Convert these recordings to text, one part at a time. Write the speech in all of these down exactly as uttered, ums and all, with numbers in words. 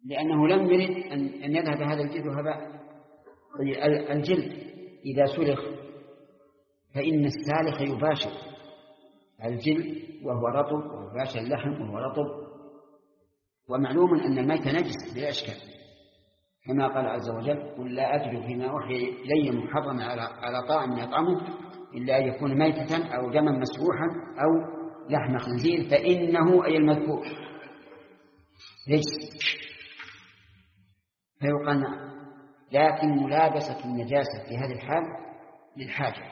لأنه لم يرد أن يذهب هذا الجلد هباء. الجلد إذا سلخ فإن السالخ يباشر الجلد وهو رطب، ويباشر اللحم وهو رطب. ومعلوم أن الميت نجس بلا إشكال، كما قال عز وجل: قل لا أجد فيما أوحي إلي محرما على طاعم يطعمه إلا أن يكون ميتة أو دما مسفوحا أو لحم خنزير فإنه أي المذكور رجس. فيقال نعم، لكن ملابسة النجاسة في هذه الحال للحاجة،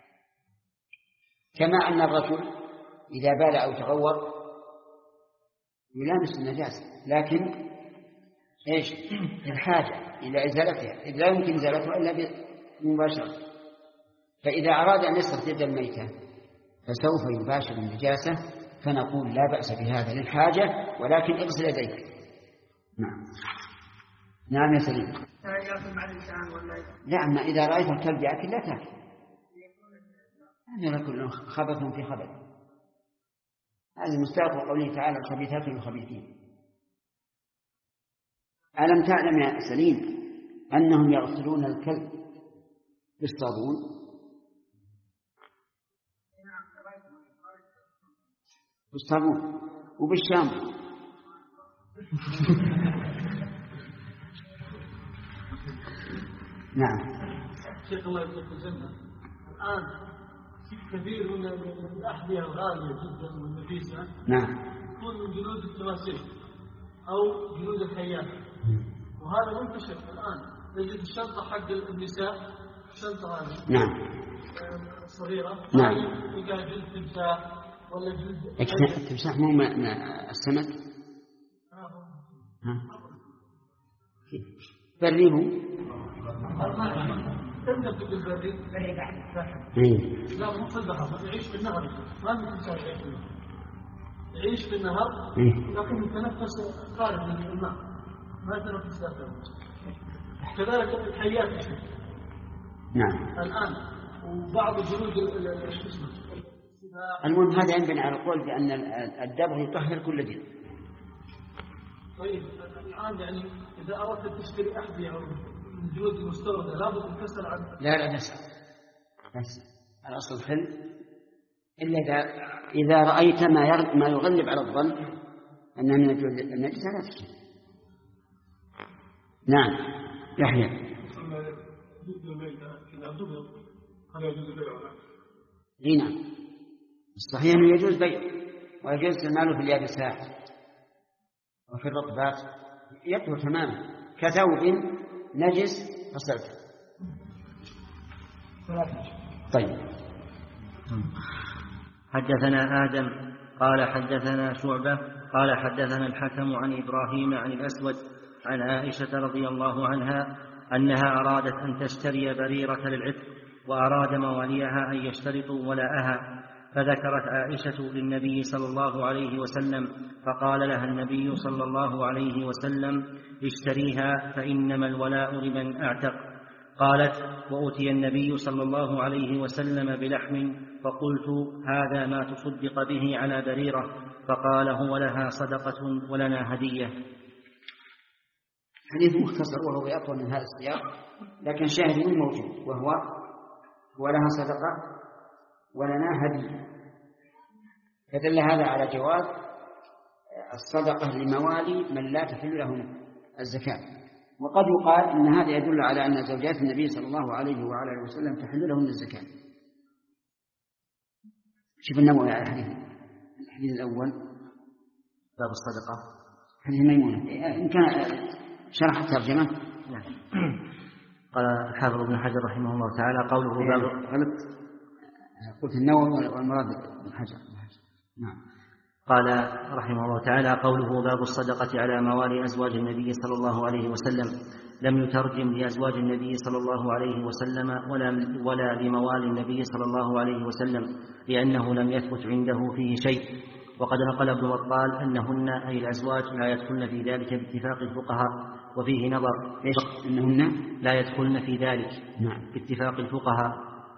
كما أن الرجل إذا بال أو تغور يلامس النجاسة، لكن إيش؟ الحاجة إلى إزالتها، إذ لا يمكن إزالتها إلا بمباشرة. فإذا أراد أن يستخرج الميتة فسوف يباشر النجاسة، فنقول لا بأس بهذا للحاجة، ولكن اغسل يديك. نعم نعم يا سليم. لا، أما إذا رأيت الكلب يأكل لا تأكل، هذا كله خبث في خبث. هذا مستوى قوله تعالى: الخبيثات للخبيثين. ألم تعلم يا سليم أنهم يغسلون الكلب بالصابون؟ بالصابون وبالشامبو. نعم. شيخ الله يبارك في الجنة، الآن كثير من الأحذية الغالية جدا والنفيسة نعم تكون من جلود التماسيح أو جلود الحيات، وهذا منتشر الآن. تجد الشنطة حق النساء، الشنطة هذه نعم صغيرة، نعم يلقى جلد تمساح ولا جلد التمساح مو ما السمك. ها بريه تنزل في البريد لا مو في البحر، يعيش في النهر، ما مثل تمساح يعيش في النهر، يعيش في النهر لكن يتنفس خارج من الماء، ما يتنفس داخل. كذلك الحيات نعم الآن، وبعض جلود الجسم. المهم هذا ينبني على القول بأن الدبغ يطهر كل جلد. طيب الآن يعني إذا أردت تشتري أحذية من جلود المستوردة لابد من كسر عنه؟ لا لا بس بس الأصل الخل، إلا إذا إذا رأيت ما ما يغلب على الظن أنها من الجلود النجسة لا تشتري. نعم يحيى. اي نعم، الصحيح انه يجوز بيع ويجوز استعماله في اليابسات وفي الرطبات، يطهر تماما كثوب نجس غسلته. طيب. حدثنا آدم قال حدثنا شعبة قال حدثنا الحكم عن إبراهيم عن الأسود عن عائشة رضي الله عنها أنها أرادت أن تشتري بريرة للعتق، وأراد مواليها أن يشترطوا ولاءها، فذكرت عائشة للنبي صلى الله عليه وسلم، فقال لها النبي صلى الله عليه وسلم: اشتريها فإنما الولاء لمن أعتق. قالت: وأتي النبي صلى الله عليه وسلم بلحم، فقلت: هذا ما تصدق به على بريرة، فقال: هو لها صدقة ولنا هدية. حديث مختصر وهو أطول من هذا السياق، لكن شاهد موجود، وهو ولها صدقة ولنا هدية. فدل هذا على جواز الصدقة لموالي من لا تحل لهم الزكاة. وقد يقال إن هذا يدل على أن زوجات النبي صلى الله عليه وعلى آله وسلم تحل لهم الزكاة. شوف النووي على الحديث الحديث الأول باب الصدقة، حديث ميمونة، إن كان شرح الترجمة. نعم. قال الحافظ ابن حجر رحمه الله تعالى: قوله باب غلط، قلت النووي والمراد ابن حجر. نعم. قال رحمه الله تعالى: قوله باب الصدقة على موالي أزواج النبي صلى الله عليه وسلم، لم يترجم لأزواج النبي صلى الله عليه وسلم ولا ولا لموالي النبي صلى الله عليه وسلم، لأنه لم يثبت عنده فيه شيء. وقد نقل ابن بطال أنهن أي الأزواج لا يدخلن في ذلك باتفاق الفقهاء، وفيه نظر. إيش أنهن لا يدخلن في ذلك؟ نعم. باتفاق الفقهاء.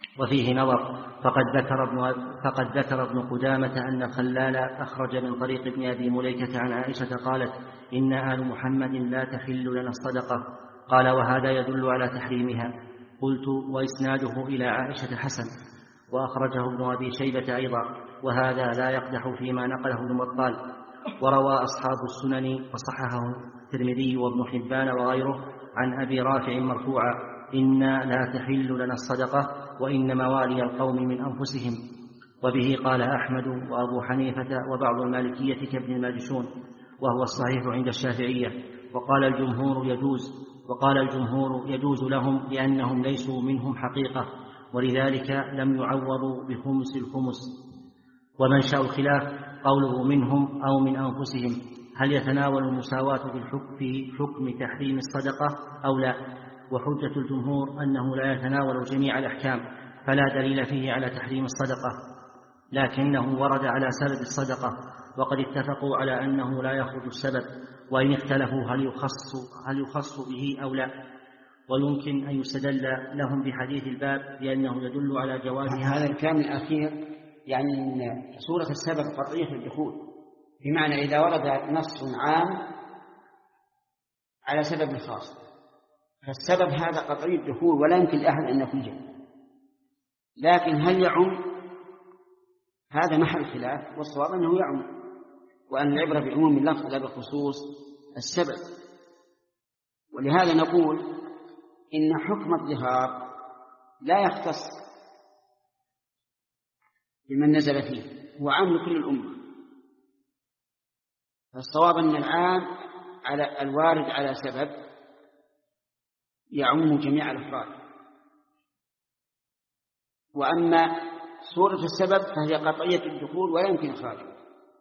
وفيه نظر، فقد ذكر ابن, فقد ذكر ابن قدامة أن الخلال أخرج من طريق ابن أبي مليكة عن عائشة قالت: إن آل محمد لا تحل لنا الصدقة. قال: وهذا يدل على تحريمها. قلت: وإسناده إلى عائشة حسن، وأخرجه ابن أبي شيبة أيضا، وهذا لا يقدح فيما نقله ابن بطال. وروى أصحاب السنن وصححه الترمذي وابن حبان وغيره عن أبي رافع مرفوعا: إنا لا تحل لنا الصدقة وإن موالي القوم من أنفسهم. وبه قال أحمد وأبو حنيفة وبعض المالكية كابن الماجشون، وهو الصحيح عند الشافعية. وقال الجمهور يجوز وقال الجمهور يجوز لهم لأنهم ليسوا منهم حقيقة، ولذلك لم يعوضوا بخمس الخمس. ومنشأ الخلاف قوله منهم أو من أنفسهم، هل يتناول المساواة في الحكم في حكم تحريم الصدقة أو لا؟ وحجة الجمهور أنه لا يتناول جميع الأحكام، فلا دليل فيه على تحريم الصدقة، لكنه ورد على سبب الصدقة، وقد اتفقوا على أنه لا يخرج السبب، وإن اختلفوا هل يخص, هل يخص به أو لا. ويمكن أن يستدل لهم بحديث الباب لأنه يدل على جوازها. هذا الكلام الأخير يعني صورة السبب قطعية الدخول، بمعنى إذا ورد نص عام على سبب خاص، فالسبب هذا قطعي الدخول ولا يمكن لأحد أن يخرجه. لكن هل يعم؟ هذا محل خلاف، والصواب أنه يعم، وأن العبرة بعموم اللفظ لا بخصوص السبب. ولهذا نقول إن حكم الظهار لا يختص بمن نزل فيه، هو عام لكل الأمة. فالصواب أن العام على الوارد على سبب يعم جميع الأفراد، وأما صورة السبب فهي قطعية الدخول ولا يمكن إخراجه.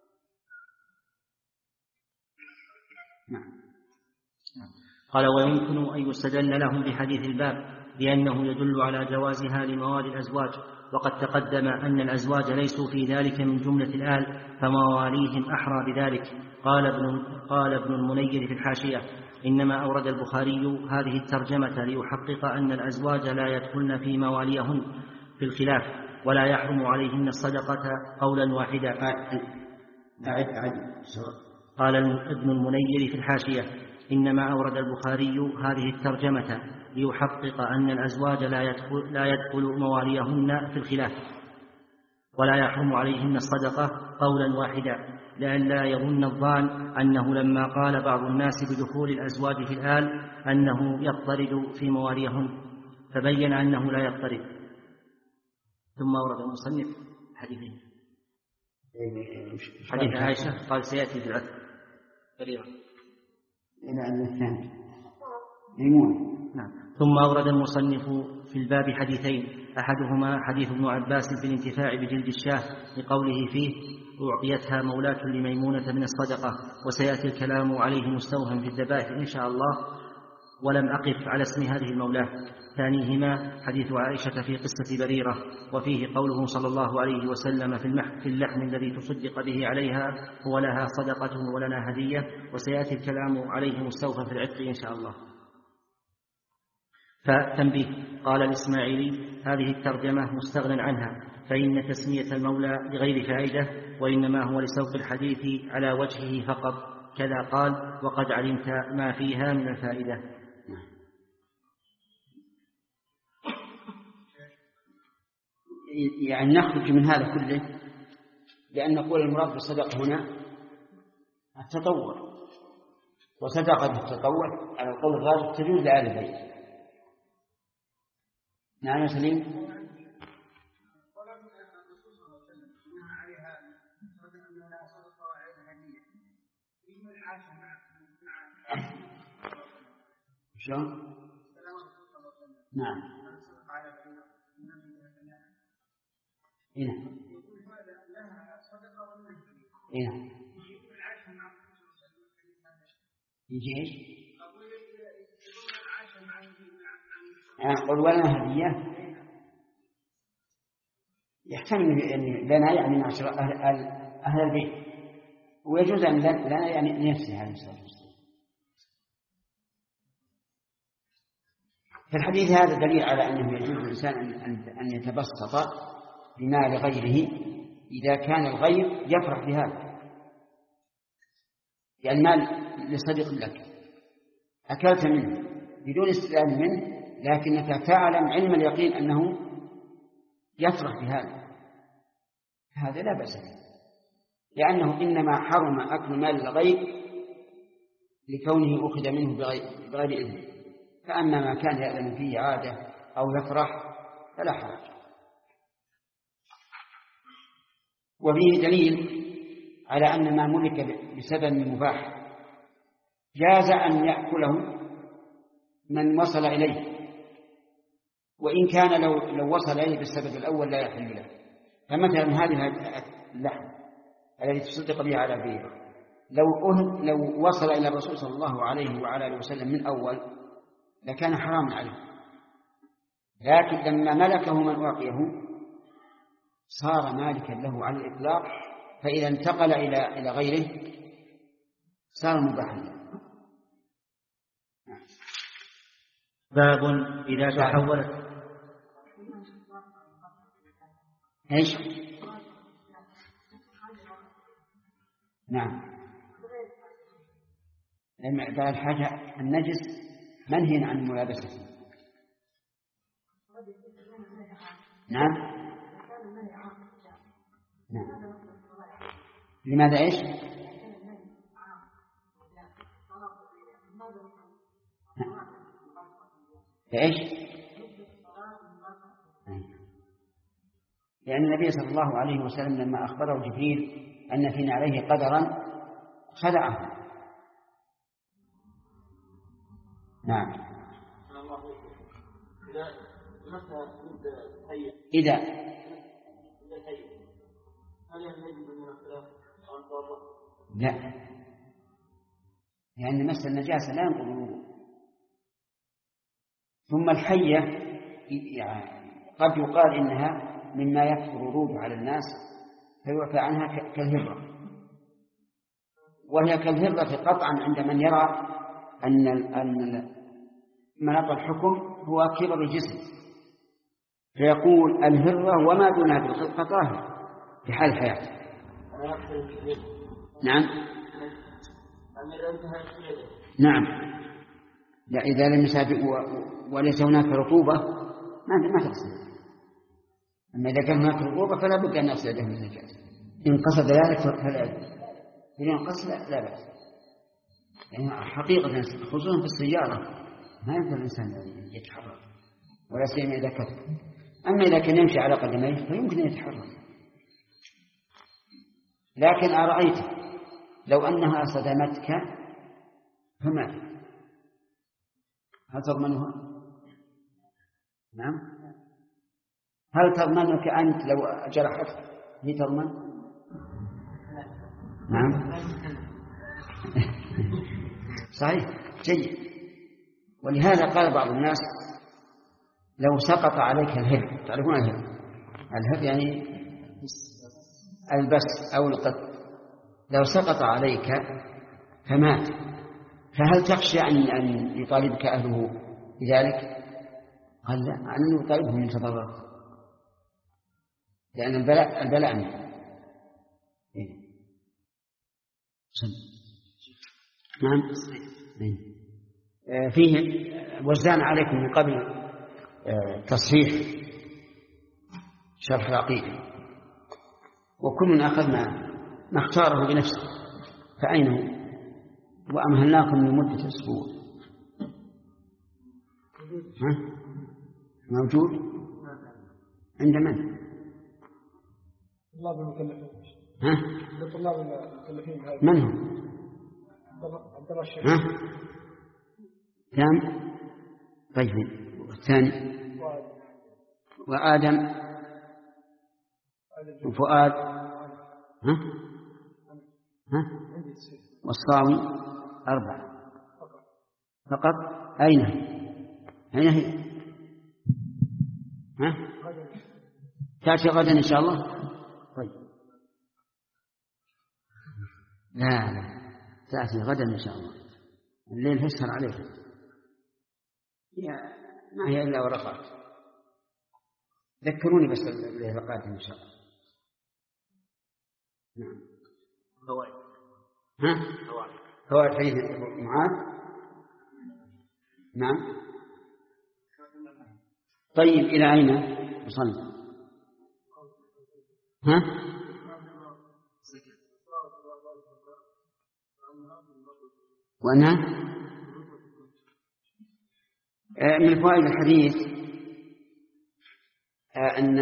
نعم. قال: ويمكن أن يستدل لهم بحديث الباب لأنه يدل على جوازها لموالي الأزواج، وقد تقدم أن الأزواج ليسوا في ذلك من جملة الآل، فمواليهم أحرى بذلك. قال ابن, قال ابن المنير في الحاشية: إنما أورد البخاري هذه الترجمة ليحقق أن الأزواج لا يدخلن في مواليهن في الخلاف، ولا يحرم عليهن الصدقة قولا واحدا. أعد أعد. قال ابن المنير في الحاشية: إنما أورد البخاري هذه الترجمة ليحقق أن الأزواج لا يدخل, لا يدخل مواليهن في الخلاف، ولا يحرم عليهن الصدقة قولا واحدا، لئلا يظن الظان أنه لما قال بعض الناس بدخول الأزواج في الآل أنه يضطرد في مواليهن، فبين أنه لا يضطرد. ثم أورد المصنف حديثين: حديث عائشة قال سيأتي في العتق بريرة إلى أن الثاني ميمون. نعم. ثم أورد المصنف في الباب حديثين، أحدهما حديث ابن عباس في الانتفاع بجلد الشاه لقوله فيه: أعطيتها مولاة لميمونة من الصدقة، وسيأتي الكلام عليه مستوهم في الذبائح إن شاء الله، ولم أقف على اسم هذه المولاة. ثانيهما حديث عائشة في قصة بريرة، وفيه قوله صلى الله عليه وسلم في اللحم الذي تصدق به عليها: هو لها صدقة ولنا هدية، وسيأتي الكلام عليه مستوفى في العتق إن شاء الله. فتنبيه: قال الإسماعيلي: هذه الترجمة مستغنى عنها، فإن تسمية المولى لغير فائدة، وإنما هو لسوق الحديث على وجهه فقط، كذا قال: وقد علمت ما فيها من الفائدة. يعني نخرج من هذا كله لأن نقول المراد بالصدقة هنا التطوع، وصدقة التطوع على القول الراجح تجوز لآل البيت. نعم يا سليم. شلون؟ نعم. هنا هنا يجي ايش؟ قل ولنا هدية، يحتمل ان لنا يعني معشر اهل اهل البيت، ويجوز ان لنا يعني لنفسه عليه الصلاة والسلام. فالحديث هذا دليل على أنه يجوز للإنسان أن يتبسط بمال غيره إذا كان الغير يفرح بهذا. يعني المال لصديق لك أكلت منه بدون استئذان منه، لكنك تعلم علم اليقين أنه يفرح بهذا، هذا لا بأس به، لأنه إنما حرم أكل مال الغير لكونه أخذ منه بغير إذن. فأما ما كان يأذن فيه عادة أو يفرح فلا حرج. وفيه دليل على أن ما ملك بسبب مباح جاز أن يأكله من وصل إليه، وإن كان لو, لو وصل إليه بالسبب الأول لا يحل له. فمثلا هذه اللحم الذي تصدق به على بيعه لو, لو وصل إلى الرسول صلى الله عليه وعلى آله وسلم من أول لكان حراما عليه، لكن لما ملكه من أعطيه صار مالكا له على الإطلاق، فإذا انتقل إلى إلى غيره صار مباحا. باب إذا تحولت إيش؟ نعم، لما الحاجة النجس منهي عن ملابسته. نعم نعم. لماذا إيش؟ إيش؟ لأن النبي صلى الله عليه وسلم لما أخبره جبريل أن في عليه قدرا خدعه. نعم. إذا لا، لأن مس النجاسة لا ينقض الوضوء. ثم الحية يعني قد يقال إنها مما يكثر الورود على الناس فيعفى عنها كالهرة، وهي كالهرة قطعا عند من يرى أن أن مناط الحكم هو كبر الجسم، فيقول الهرة وما دونها بالخلقة طاهر في حال الحياة. نعم نعم. لا، إذا لم يسابق وليس هناك رطوبة ما ما تغسل. أما إذا كان هناك رطوبة فلا بد أن يغسل يده من النجاسة. إن قصد ذلك فلا يجوز، إن قصد لا بأس. يعني حقيقة خصوصا في السيارة ما يمكن الإنسان يتحرك ولا سيما إذا كثر. أما إذا كان يمشي على قدميه فيمكن أن يتحرك. لكن أرأيت لو أنها صدمتك فما هل تضمنها؟ نعم. هل تضمنك أنت لو جرحتك هي تضمن؟ نعم. صحيح، جيد. ولهذا قال بعض الناس لو سقط عليك الهب، تعرفون الهب؟ الهب يعني البس أو القط، لو سقط عليك فمات فهل تخشى أن يطالبك أهله بذلك؟ قال لا، أن يطالبهم من تضرر، لأن البلاء البلاء منه. نعم. فيه وزان عليكم من قبل تصحيح شرح العقيدة، وكل أخذنا ما اختاره بنفسه، فأين هو؟ وأمهلناكم لمدة أسبوع. ها؟ موجود عند من؟ طلاب المكلفين. ها؟ طلاب المكلفين. من هم؟ عبد الله الشيخ. ها؟ كم؟ طيب، والثاني وآدم وفؤاد. ها؟ ها؟ والصاوي أربعة فقط. أين أين هي؟ ها؟ تأتي غدا إن شاء الله. طيب، لا لا تأتي غدا إن شاء الله، الليل فسر عليها. ما هي إلا ورقات. ذكروني بس الورقات إن شاء الله. نعم. فوائد. ها؟ فوائد. فوائد حديث معاذ. نعم. طيب إلى أين وصلنا؟ ها؟ وأنا من فوائد الحديث أن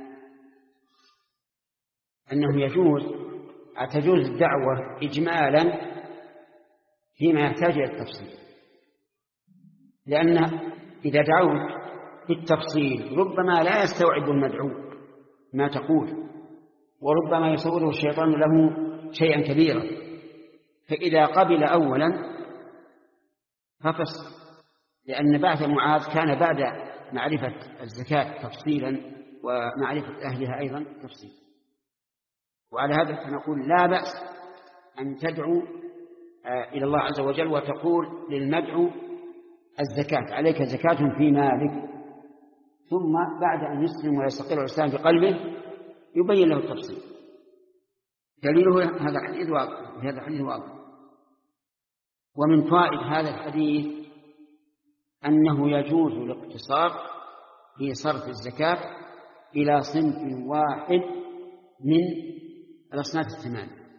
أنه يجوز تجوز الدعوة إجمالا فيما يحتاج إلى التفصيل، لأن إذا دعوت بالتفصيل ربما لا يستوعب المدعو ما تقول، وربما يصوره الشيطان له شيئا كبيرا، فإذا قبل أولا ففصل، لأن بعث معاذ كان بعد معرفة الزكاة تفصيلا ومعرفة أهلها أيضا تفصيلا. وعلى هذا فنقول لا بأس أن تدعو إلى الله عز وجل وتقول للمدعو الزكاة عليك زكاة في مالك، ثم بعد أن يسلم ويستقر الإسلام بقلبه يبين له التفصيل. دليله هذا الحديث واضح، هذا الحديث واضح. ومن فوائد هذا الحديث أنه يجوز الاقتصار في صرف الزكاة إلى صنف واحد من الأصناف الثمانية.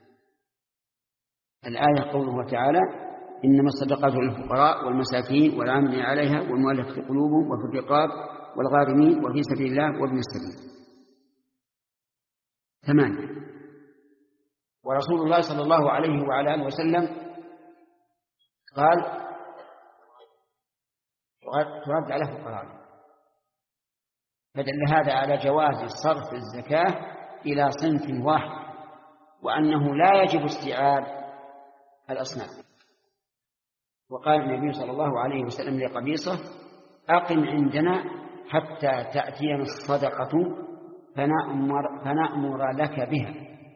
الآية قوله تعالى: إنما الصدقات للفقراء والمساكين والعاملين عليها والمؤلفة قلوبهم وفي الرقاب والغارمين وفي سبيل الله وابن السبيل. ثمانية. ورسول الله صلى الله عليه وعلى آله وسلم قال: ترد على فقراء، فدل هذا على جواز صرف الزكاة إلى صنف واحد، وأنه لا يجب استيعاب الأصناف. وقال النبي صلى الله عليه وسلم لقبيصة: أقم عندنا حتى تأتينا الصدقة فنأمر, فنأمر لك بها.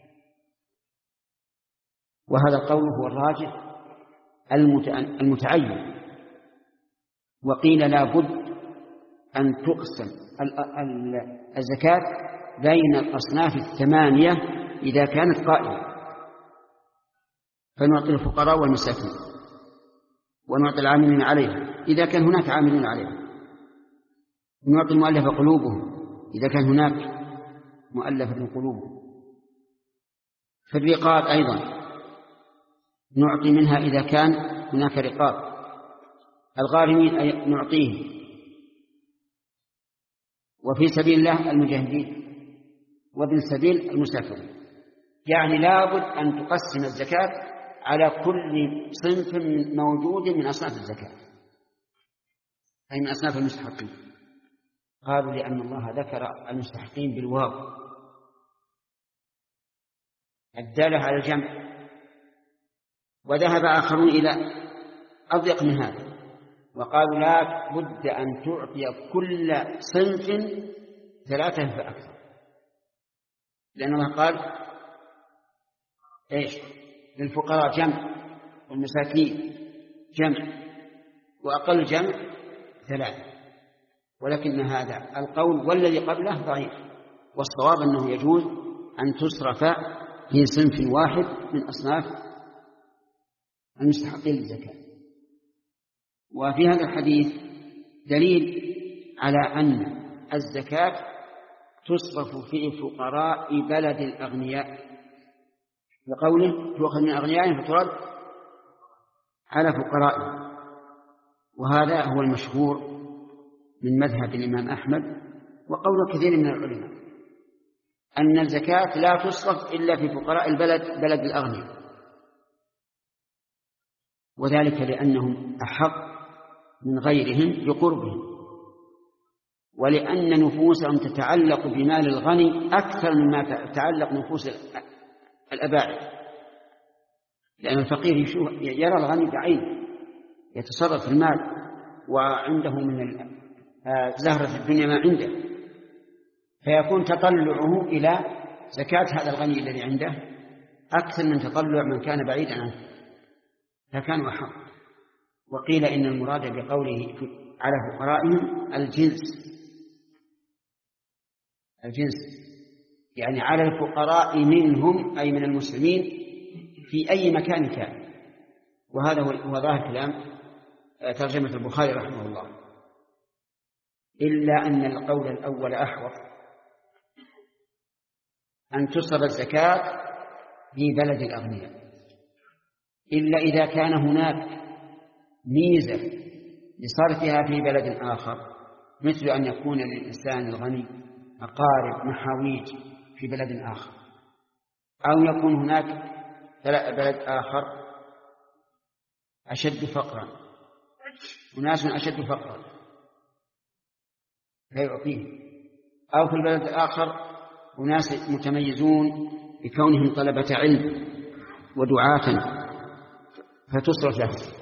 وهذا القول هو الراجح المتعين. وقيل لا بد أن تقسم الزكاة بين الأصناف الثمانية إذا كانت قائمة، فنعطي الفقراء والمساكين، ونعطي العاملين عليها إذا كان هناك عاملون عليها، ونعطي المؤلفة قلوبهم إذا كان هناك مؤلفة قلوبهم، في الرقاب أيضا نعطي منها إذا كان هناك رقاب، الغارمين نعطيه، وفي سبيل الله المجاهدين، وابن السبيل المسافرين. يعني لابد أن تقسم الزكاة على كل صنف موجود من أصناف الزكاة، أي من أصناف المستحقين. قالوا لأن الله ذكر المستحقين بالواو الدالة على الجمع، وذهب آخرون إلى أضيق من هذا وقالوا لا بد أن تعطي كل صنف ثلاثة فأكثر، لأن الله قال إيش؟ للفقراء جمع، والمساكين جمع، وأقل جمع ثلاثة. ولكن هذا القول والذي قبله ضعيف، والصواب أنه يجوز أن تصرف في صنف واحد من أصناف المستحقين للزكاة. وفي هذا الحديث دليل على أن الزكاة تصرف في فقراء بلد الأغنياء، لقوله: تؤخذ من أغنيائهم فترد على فقرائهم. وهذا هو المشهور من مذهب الإمام أحمد وقول كثير من العلماء، أن الزكاة لا تصرف إلا في فقراء البلد بلد الأغنياء، وذلك لأنهم أحق من غيرهم بقربهم، ولأن نفوسهم تتعلق بمال الغني أكثر مما تتعلق نفوس الأباعد، لأن الفقير يرى الغني بعينه يتصرف في المال، وعنده من زهرة الدنيا ما عنده، فيكون تطلعه إلى زكاة هذا الغني الذي عنده أكثر من تطلع من كان بعيدا عنه، فكانوا أحق. وقيل إن المراد بقوله على فقرائهم الجنس، الجنس يعني على الفقراء منهم أي من المسلمين في أي مكان كان. وهذا هو ظاهر كلام ترجمة البخاري رحمه الله، إلا أن القول الأول أحوط، أن تصرف الزكاة في بلد الأغنياء، إلا إذا كان هناك ميزة لصرفها في بلد آخر، مثل أن يكون للإنسان الغني أقارب محاويج في بلد آخر، أو يكون هناك بلد آخر أشد فقرا، أناس أشد فقرا فيعطيه، أو في البلد الآخر أناس متميزون بكونهم طلبة علم ودعاة فتصرف له.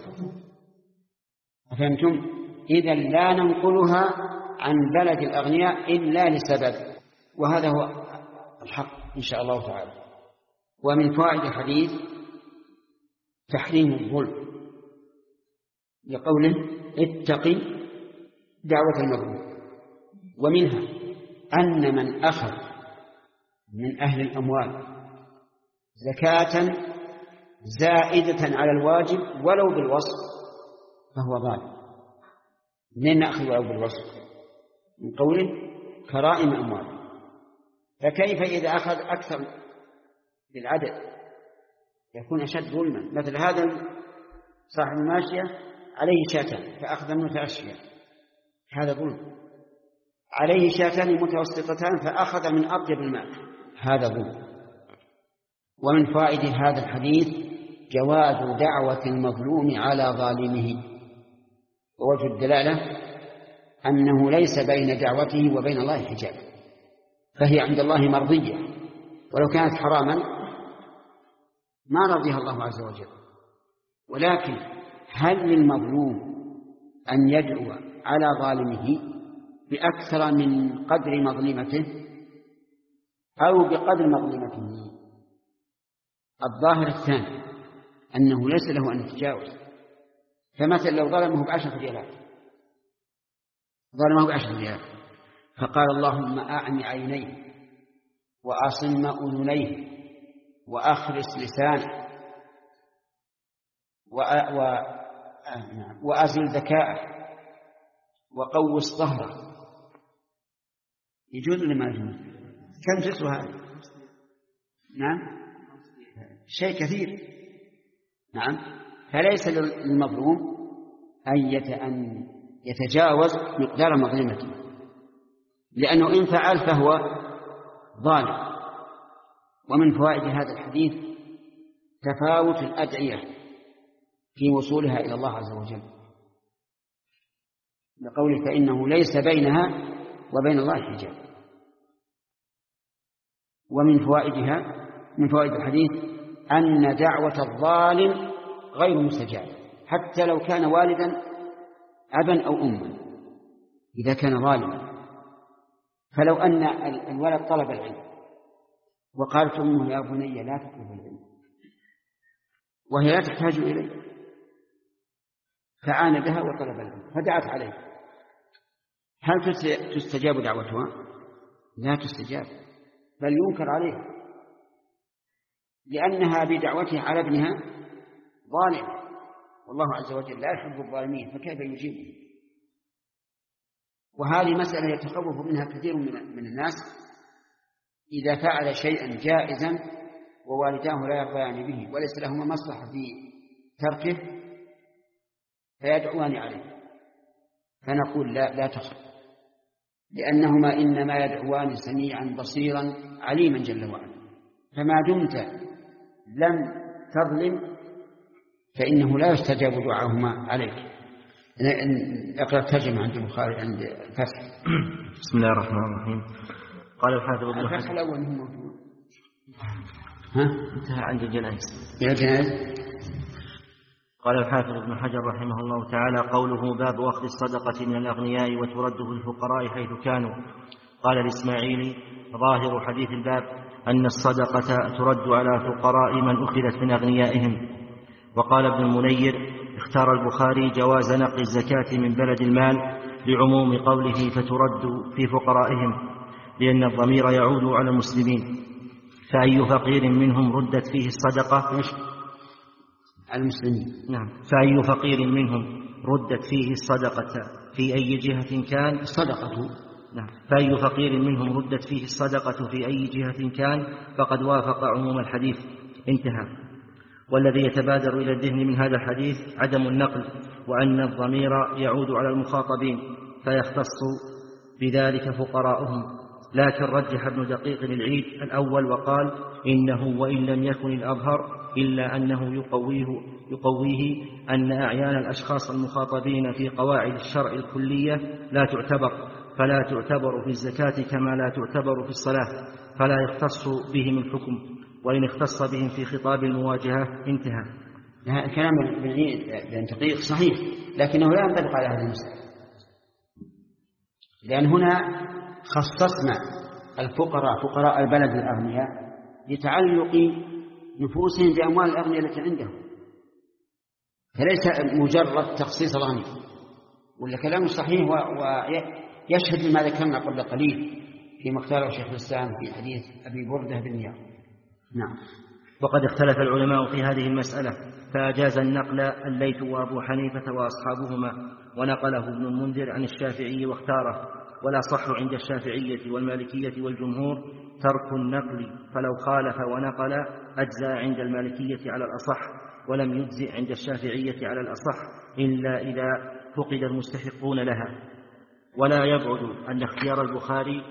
فهمتم؟ إذا لا ننقلها عن بلد الأغنياء إلا لسبب، وهذا هو الحق إن شاء الله تعالى. ومن فوائد الحديث تحريم الظلم لقوله اتقي دعوة المظلوم، ومنها أن من أخذ من أهل الأموال زكاة زائدة على الواجب ولو بالوصف فهو ظالم. منين نأخذ ولو بالوصف؟ من قوله كرائم أموال. فكيف إذا أخذ أكثر بالعدد يكون أشد ظلما؟ مثل هذا صاحب الماشية عليه شاتان فأخذ منه ثلاث شياه، هذا ظلم. عليه شاتان متوسطتان فأخذ من أطيب المال، هذا ظلم. ومن فوائد هذا الحديث جواز دعوة المظلوم على ظالمه، ووجه الدلالة أنه ليس بين دعوته وبين الله حجاب، فهي عند الله مرضية، ولو كانت حراما ما رضيها الله عز وجل. ولكن هل للمظلوم أن يدعو على ظالمه بأكثر من قدر مظلمته أو بقدر مظلمته؟ الظاهر الثاني أنه ليس له أن يتجاوز. فمثلا لو ظلمه بعشرة ريالات، ظلمه بعشرة ريالات فقال اللهم أعمي عينيه وأصم أذنيه وأخرس لسانه وأزل ذكاءه وقوس ظهره، يجوز لما يجوز؟ كم تسوى هذا؟ نعم شيء كثير. نعم فليس للمظلوم أن يتجاوز مقدار مظلمته، لأنه إن فعل فهو ظالم. ومن فوائد هذا الحديث تفاوت الأدعية في وصولها إلى الله عز وجل، لقوله فإنه ليس بينها وبين الله حجاب. ومن فوائدها من فوائد الحديث أن دعوة الظالم غير مستجابة، حتى لو كان والدا أبا أو أما، إذا كان ظالما. فلو أن الولد طلب العلم وقالت أمه يا بني لا تطلب العلم وهي لا تحتاج إليه، فعان بها وطلب العلم فدعت عليه، هل تستجاب دعوتها؟ لا تستجاب، بل ينكر عليها، لأنها بدعوتها على ابنها ظالم، والله عز وجل لا يحب الظالمين فكيف يجيبه؟ وهذه مسألة يتخوف منها كثير من الناس، إذا فعل شيئا جائزا ووالداه لا يرضيان به وليس لهما مصلحة في تركه فيدعوان عليه، فنقول لا لا تخف، لأنهما إنما يدعوان سميعا بصيرا عليما جل وعلا. فما دمت لم تظلم فإنه لا يستجاب دعاهما عليك. اقرأ الترجمة عند البخاري عند الفتح. بسم الله الرحمن الرحيم. قال الحافظ ابن حجر الفتح الأول هو موجود. ها انتهى عند الجنائز. الجنائز. قال الحافظ ابن حجر رحمه الله تعالى: قوله باب أخذ الصدقة من الأغنياء وترد في الفقراء حيث كانوا. قال الإسماعيلي: ظاهر حديث الباب أن الصدقة ترد على فقراء من أخذت من أغنيائهم. وقال ابن المنير: اختار البخاري جواز نقل الزكاة من بلد المال لعموم قوله فترد في فقرائهم، لأن الضمير يعود على المسلمين. فأي فقير منهم ردت فيه الصدقة على المسلمين. نعم. فأي فقير منهم ردت فيه الصدقة في أي جهة كان صدقة. نعم. فأي فقير منهم ردت فيه الصدقة في أي جهة كان فقد وافق عموم الحديث. انتهى. والذي يتبادر إلى الذهن من هذا الحديث عدم النقل، وأن الضمير يعود على المخاطبين فيختص بذلك فقراؤهم. لكن رجح ابن دقيق العيد الأول وقال إنه وإن لم يكن الأظهر إلا أنه يقويه, يقويه أن أعيان الأشخاص المخاطبين في قواعد الشرع الكلية لا تعتبر، فلا تعتبر في الزكاة كما لا تعتبر في الصلاة، فلا يختص بهم الحكم، وإن اختص بهم في خطاب المواجهة. انتهى. كلام ابن دقيق صحيح، لكنه لا ينطبق على هذه المسألة، لأن هنا خصصنا الفقراء فقراء البلد الأغنياء لتعلق نفوسهم بأموال الأغنياء التي عندهم، فليس مجرد تخصيص الغني. ولا كلام صحيح ويشهد لما ذكرنا قبل قليل فيما اختاره شيخ الإسلام في حديث أبي بردة بن نيار. نعم. وقد اختلف العلماء في هذه المسألة، فأجاز النقل الليث وأبو حنيفة وأصحابهما، ونقله ابن المنذر عن الشافعي واختاره. ولا صح عند الشافعية والمالكية والجمهور ترك النقل، فلو خالف ونقل أجزى عند المالكية على الأصح، ولم يجزئ عند الشافعية على الأصح إلا إذا فقد المستحقون لها. ولا يبعد أن اختيار البخاري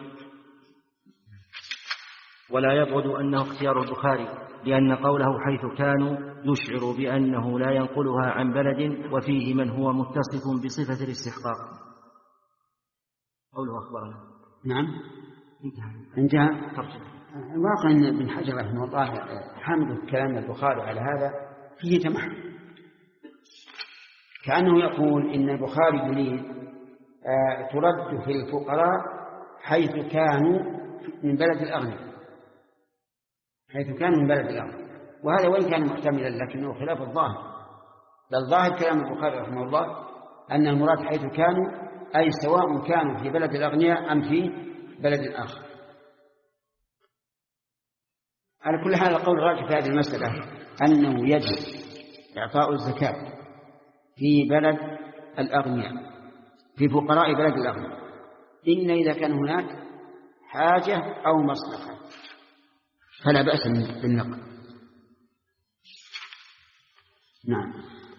ولا يبعد أنه اختيار البخاري لأن قوله حيث كانوا يشعر بأنه لا ينقلها عن بلد وفيه من هو متصف بصفة الاستحقاق. قوله أخبرنا. نعم. انتهى. انتهى. الواقع أن ابن حجر رحمه الله حمد كلام البخاري على هذا فيه تمحل، كأنه يقول إن البخاري يريد آه ترد في الفقراء حيث كانوا من بلد الأغنياء، حيث كانوا من بلد الأغنياء، وهذا وإن كان محتملا لكنه خلاف الظاهر. بل ظاهر كلام البخاري رحمه الله أن المراد حيث كانوا أي سواء كانوا في بلد الأغنياء أم في بلد آخر. على كل حال القول الراجح في هذه المسألة أنه يجب إعطاء الزكاة في بلد الأغنياء، في فقراء بلد الأغنياء، إن إذا كان هناك حاجة أو مصلحة فلا بأس بالنقل. نعم.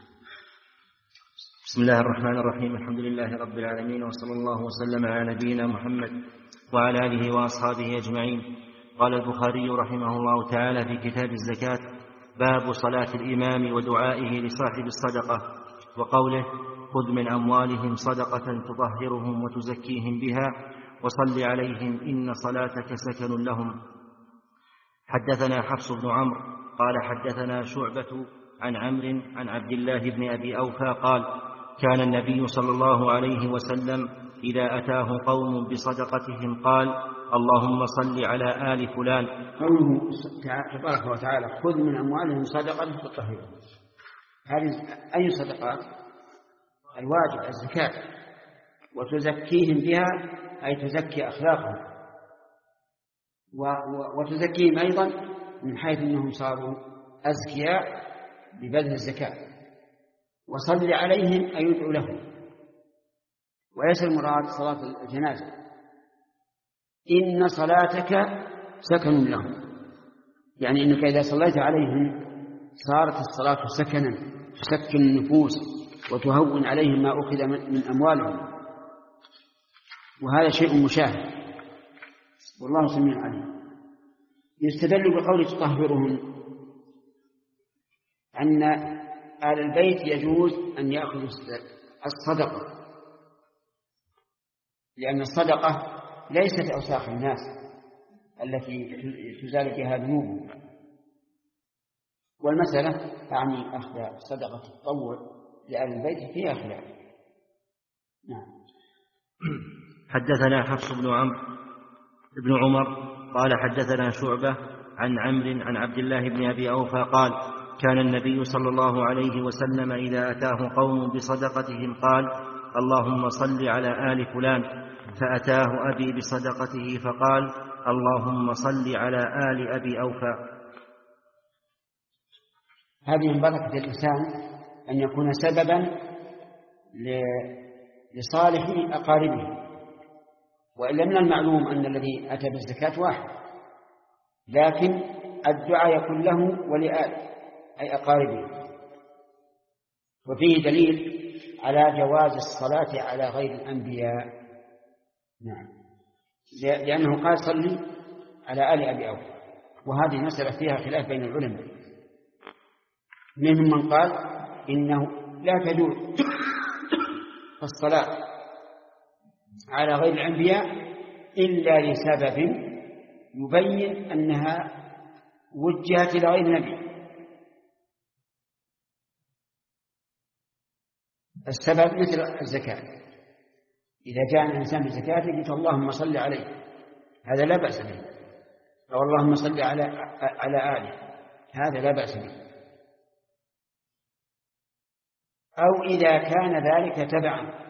بسم الله الرحمن الرحيم. الحمد لله رب العالمين، وصلى الله وسلم على نبينا محمد وعلى آله وأصحابه أجمعين. قال البخاري رحمه الله تعالى في كتاب الزكاة: باب صلاة الإمام ودعائه لصاحب الصدقة، وقوله: خذ من أموالهم صدقة تطهرهم وتزكيهم بها وصل عليهم إن صلاتك سكن لهم. حدثنا حفص بن عمرو قال حدثنا شعبة عن عمرو عن عبد الله بن أبي أوفى قال: كان النبي صلى الله عليه وسلم إذا أتاه قوم بصدقتهم قال: اللهم صل على آل فلان. قوله تبارك وتعالى: خذ من أموالهم صدقة تطهرهم، هذه أي صدقات؟ الواجب الزكاة، وتزكيهم بها أي تزكي أخلاقهم، وتزكيهم أيضا من حيث أنهم صاروا أزكياء ببذل الزكاة. وصل عليهم أي يدعو لهم، وليس المراد صلاة الجنازة. إن صلاتك سكن لهم، يعني إنك إذا صليت عليهم صارت الصلاة سكنا، تسكن النفوس وتهون عليهم ما أخذ من أموالهم، وهذا شيء مشاهد والله سميع عليم. يستدل بقول تطهرهم أن آل البيت يجوز أن يأخذوا الصدقة، لأن الصدقة ليست أوساخ الناس التي تزال بها ذنوبهم، والمسألة تعني أخذ صدقة التطوع لآل البيت فيها خلاف. نعم. حدثنا حفص بن عمرو بن عمر قال حدثنا شعبة عن عمرو عن عبد الله بن أبي أوفى قال: كان النبي صلى الله عليه وسلم إذا أتاه قوم بصدقتهم قال اللهم صل على آل فلان، فأتاه أبي بصدقته فقال اللهم صل على آل أبي أوفى. هذه من بركة الإنسان أن يكون سببا لصالح أقاربه، وإلا من المعلوم أن الذي أتى بالزكاة واحد، لكن الدعاء يكون له ولآله أي أقاربه. وفيه دليل على جواز الصلاة على غير الأنبياء، نعم، لأنه قال صلي على آل أبي أوفى، وهذه مسألة فيها خلاف بين العلماء، منهم من قال إنه لا تجوز الصلاة على غير الأنبياء إلا لسبب يبين أنها وجهت إلى غير النبي. السبب مثل الزكاة، إذا جاء الإنسان بالزكاة قلت اللهم صل عليه، هذا لا بأس به، أو اللهم صل على على آله، هذا لا بأس به. أو إذا كان ذلك تبعا،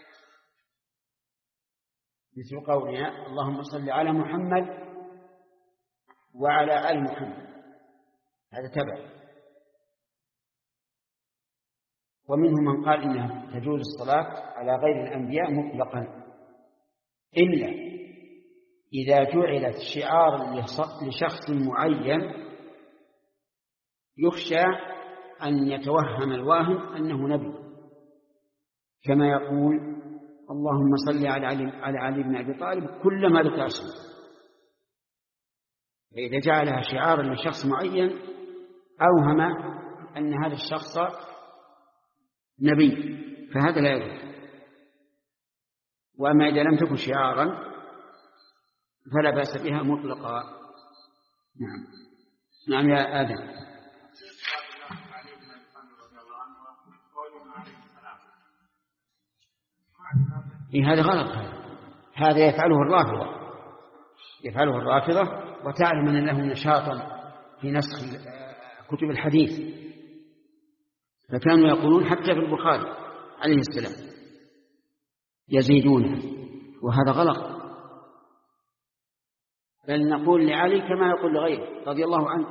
مثل قولنا اللهم صل على محمد وعلى آل محمد، هذا تبع. ومنهم من قال إنها تجوز الصلاة على غير الأنبياء مطلقا، إلا إذا جعلت شعارا لشخص معين يخشى أن يتوهم الواهم أنه نبي، كما يقول اللهم صل على علي, على علي بن أبي طالب كلما ذكر اسمه. فإذا جعلها شعارا لشخص معين أوهم أن هذا الشخص نبي، فهذا لا يجوز. وأما إذا لم تكن شعارا فلا بأس بها مطلقا. نعم نعم يا آدم. إيه هذا غلط، هذا يفعله الرافضة، يفعله الرافضة وتعلم أن له نشاطا في نسخ كتب الحديث، فكانوا يقولون حتى في البخاري عليه السلام يزيدون، وهذا غلط. بل نقول لعلي كما يقول لغيره رضي الله عنه.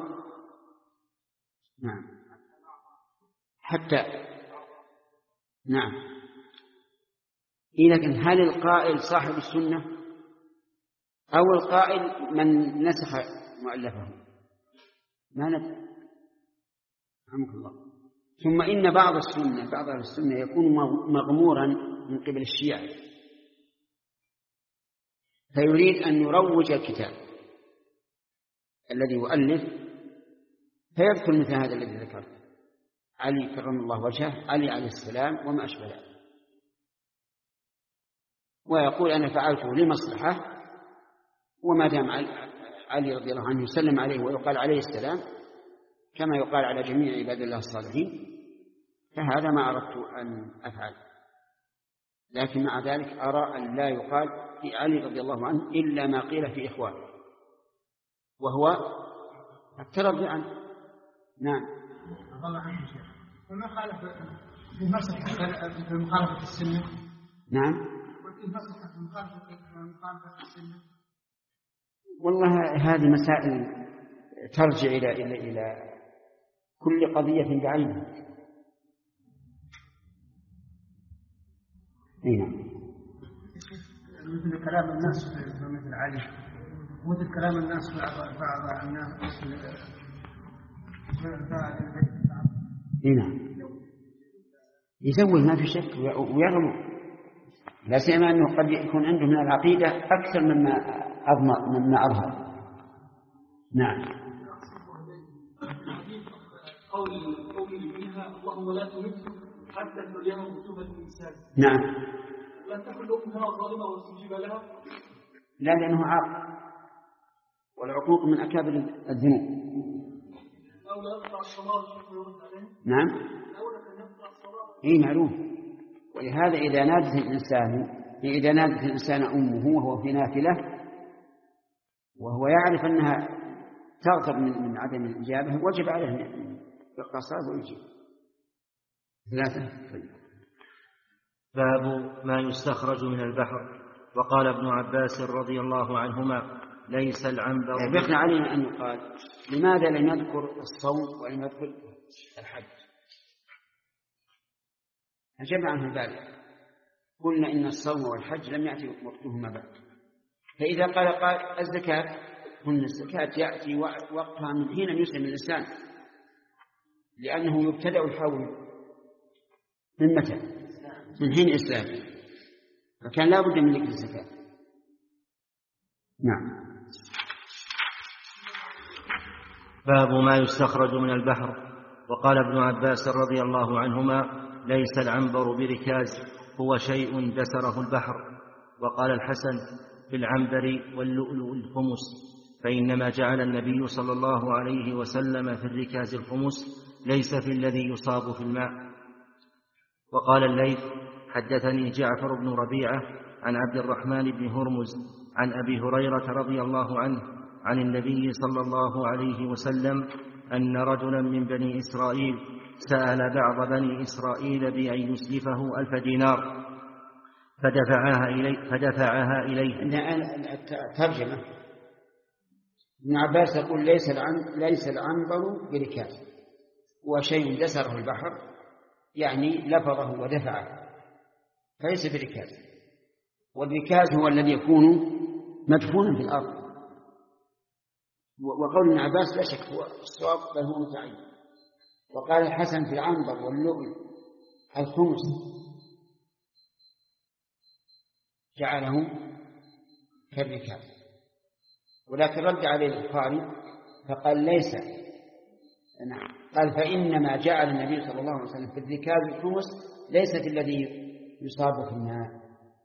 نعم حتى نعم. لكن هل القائل صاحب السنة أو القائل من نسخ مؤلفه؟ ما ندري. رحمك الله. ثم إن بعض السنة بعض السنة يكون مغمورا من قبل الشيعة، فيريد أن يروج الكتاب الذي يؤلف، فيذكر مثل هذا الذي ذكرت، علي كرم الله وجهه، علي عليه السلام وما أشبه ذلك، ويقول أنا فعلته لمصلحة، وما دام علي رضي الله عنه يسلم عليه ويقال عليه السلام كما يقال على جميع عباد الله الصالحين، فهذا ما أردت أن أفعل. لكن مع ذلك أرى أن لا يقال في علي رضي الله عنه إلا ما قيل في إخوانه، وهو الترضي عنه. نعم. الله عنه شيخ. وما خالف في مسألة في مخالفة السنة. نعم. وفي مسألة في مخالفة السنة. والله هذه مسائل ترجع إلى إلى إلى كل قضية بعينها. نعم. مثل كلام الناس مثل علي، مثل كلام الناس بعض الناس نعم يزود ما في شك ويغمر، لا سيما أنه قد يكون عنده من العقيدة أكثر مما أضمر مما أظهر. نعم. قولي قولي فيها اللهم لا تمت حتى تريهم وجوب الإنسان. نعم. لا تكن لأمها ظالمة واستجيب لها. لا، لأنه عاق، والعقوق من أكابر الذنوب. أو لا يقطع الصلاة ويرد عليه. نعم. أو لا يقطع الصلاة. إيه معلوم. ولهذا إذا نادت الإنسان إذا نادت الإنسان أمه وهو في نافلة وهو يعرف أنها تغضب من عدم الإجابة، وجب عليه القصاب والجيم. ثلاثة. طيب. باب ما يستخرج من البحر. وقال ابن عباس رضي الله عنهما ليس العنبر. بقي علينا أن يقال لماذا لم يذكر الصوم ولم يذكر الحج؟ أجاب عنه البارح قلنا إن الصوم والحج لم يأتي وقتهما بعد. فإذا قال قال الزكاة قلنا الزكاة يأتي وقتها من حين يسلم الإنسان، لأنه يبتدأ الحول من متى؟ من حين إسلامه، فكان لا بد من ذكر الزكاة. نعم. باب ما يستخرج من البحر. وقال ابن عباس رضي الله عنهما ليس العنبر بركاز، هو شيء دسره البحر. وقال الحسن في العنبر واللؤلؤ الخمس، فإنما جعل النبي صلى الله عليه وسلم في الركاز الخمس، ليس في الذي يصاب في الماء. وقال الليث حدثني جعفر بن ربيعة عن عبد الرحمن بن هرمز عن أبي هريرة رضي الله عنه عن النبي صلى الله عليه وسلم أن رجلا من بني إسرائيل سأل بعض بني إسرائيل بأن يسلفه ألف دينار فدفعها إليه, فدفعها إليه. ترجمة ابن عباس يقول ليس العن ليس العنبر بركاز، هو شيء دسره البحر، يعني لفظه ودفعه، فليس بركاز. والركاز هو الذي يكون مدفونا في الأرض. وقول ابن عباس لا شك هو الصواب بل هو متعين. وقال الحسن في العنبر واللؤلؤ الخمس جعله كالركاز، ولكن رد عليه البخاري فقال ليس، نعم، قال فإنما جعل النبي صلى الله عليه وسلم في الركاز الخمس ليس في الذي يصاب في الماء.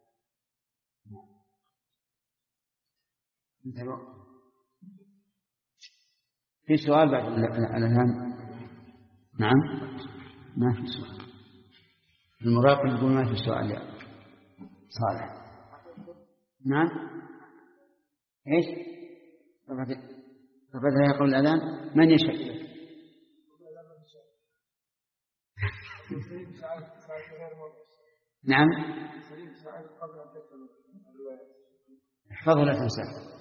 في سؤال بعد الآن؟ نعم، ما في سؤال. المراقب يقول ما في سؤال يا صالح. نعم، ايش فبدأ يقول الأذان من يشهد؟ نعم، احفظه لا تنسى.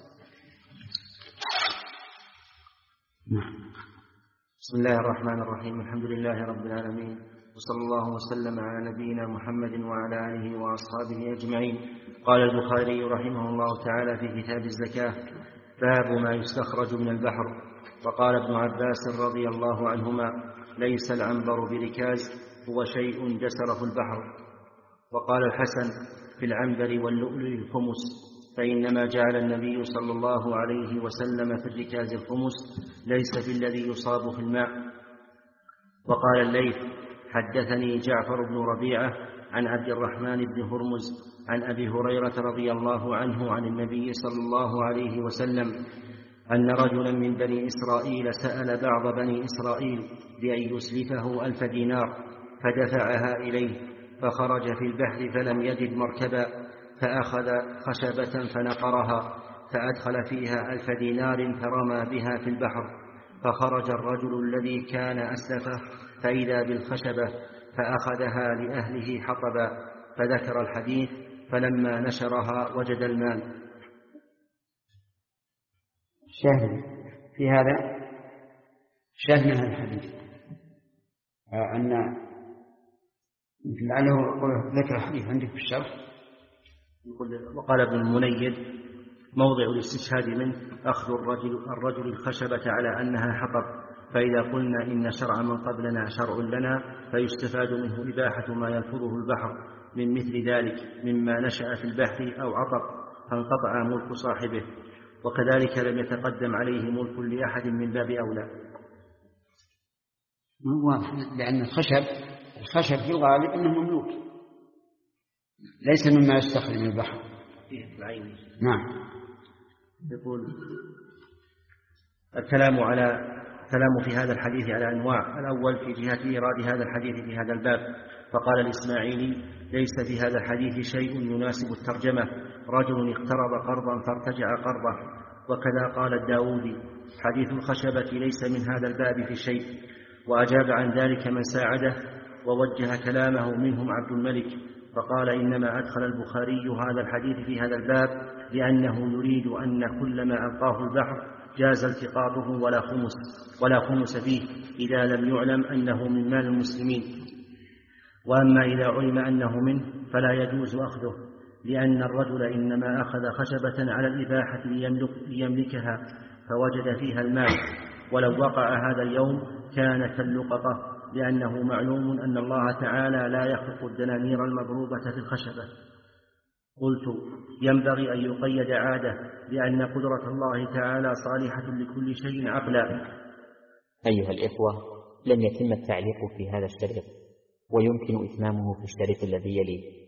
نعم. بسم الله الرحمن الرحيم. الحمد لله رب العالمين، وصلى الله وسلم على نبينا محمد وعلى آله وأصحابه أجمعين. قال البخاري رحمه الله تعالى في كتاب الزكاة: باب ما يستخرج من البحر. وقال ابن عباس رضي الله عنهما: ليس العنبر بركاز، هو شيء دسره البحر. وقال الحسن في العنبر واللؤلؤ الخمس، فإنما جعل النبي صلى الله عليه وسلم في الركاز الخمس، ليس في الذي يصاب في الماء. وقال الليث حدثني جعفر بن ربيعة عن عبد الرحمن بن هرمز عن أبي هريرة رضي الله عنه عن النبي صلى الله عليه وسلم أن رجلا من بني إسرائيل سأل بعض بني إسرائيل بأن يسلفه ألف دينار فدفعها إليه، فخرج في البحر فلم يجد مركبا، فأخذ خشبة فنقرها فأدخل فيها ألف دينار فرمى بها في البحر، فخرج الرجل الذي كان أسلفه فإذا بالخشبة فأخذها لأهله حطبا، فذكر الحديث، فلما نشرها وجد المال. شاهد في هذا شاهد من هذا الحديث أن لعله ذكر الحديث عندك في الشرح. وقال ابن المنيد: موضع الاستشهاد منه أخذ الرجل, الرجل الخشبة على أنها حطب، فإذا قلنا إن شرع من قبلنا شرع لنا فيستفاد منه إباحة ما يلفظه البحر من مثل ذلك مما نشأ في البحر أو عطب فانقطع ملك صاحبه، وكذلك لم يتقدم عليه ملك لأحد من باب أولى. لأن الخشب الخشب في الغالب أنه مملوك، ليس مما يستخرج من البحر. نعم. يقول الكلام على كلام في هذا الحديث على أنواع. الأول في جهة إيراد هذا الحديث في هذا الباب، فقال الإسماعيلي: ليس في هذا الحديث شيء يناسب الترجمة، رجل اقترض قرضا فارتجع قرضه. وكذا قال الداودي: حديث الخشبة ليس من هذا الباب في شيء. وأجاب عن ذلك من ساعده، ووجه كلامه منهم عبد الملك، فقال إنما أدخل البخاري هذا الحديث في هذا الباب لأنه يريد أن كل ما ألقاه البحر جاز التقاطه ولا خمس, ولا خمس فيه إذا لم يعلم أنه من مال المسلمين، وأما إذا علم أنه منه فلا يجوز أخذه، لأن الرجل إنما أخذ خشبة على الإباحة ليملك ليملكها فوجد فيها المال، ولو وقع هذا اليوم كان كاللقطة، لأنه معلوم أن الله تعالى لا يخلق الدنانير المضروبة في الخشبة. قلت ينبغي أن يقيد عادة، لأن قدرة الله تعالى صالحة لكل شيء عقلا. أيها الإخوة، لم يتم التعليق في هذا الشريط، ويمكن إتمامه في الشريط الذي يليه.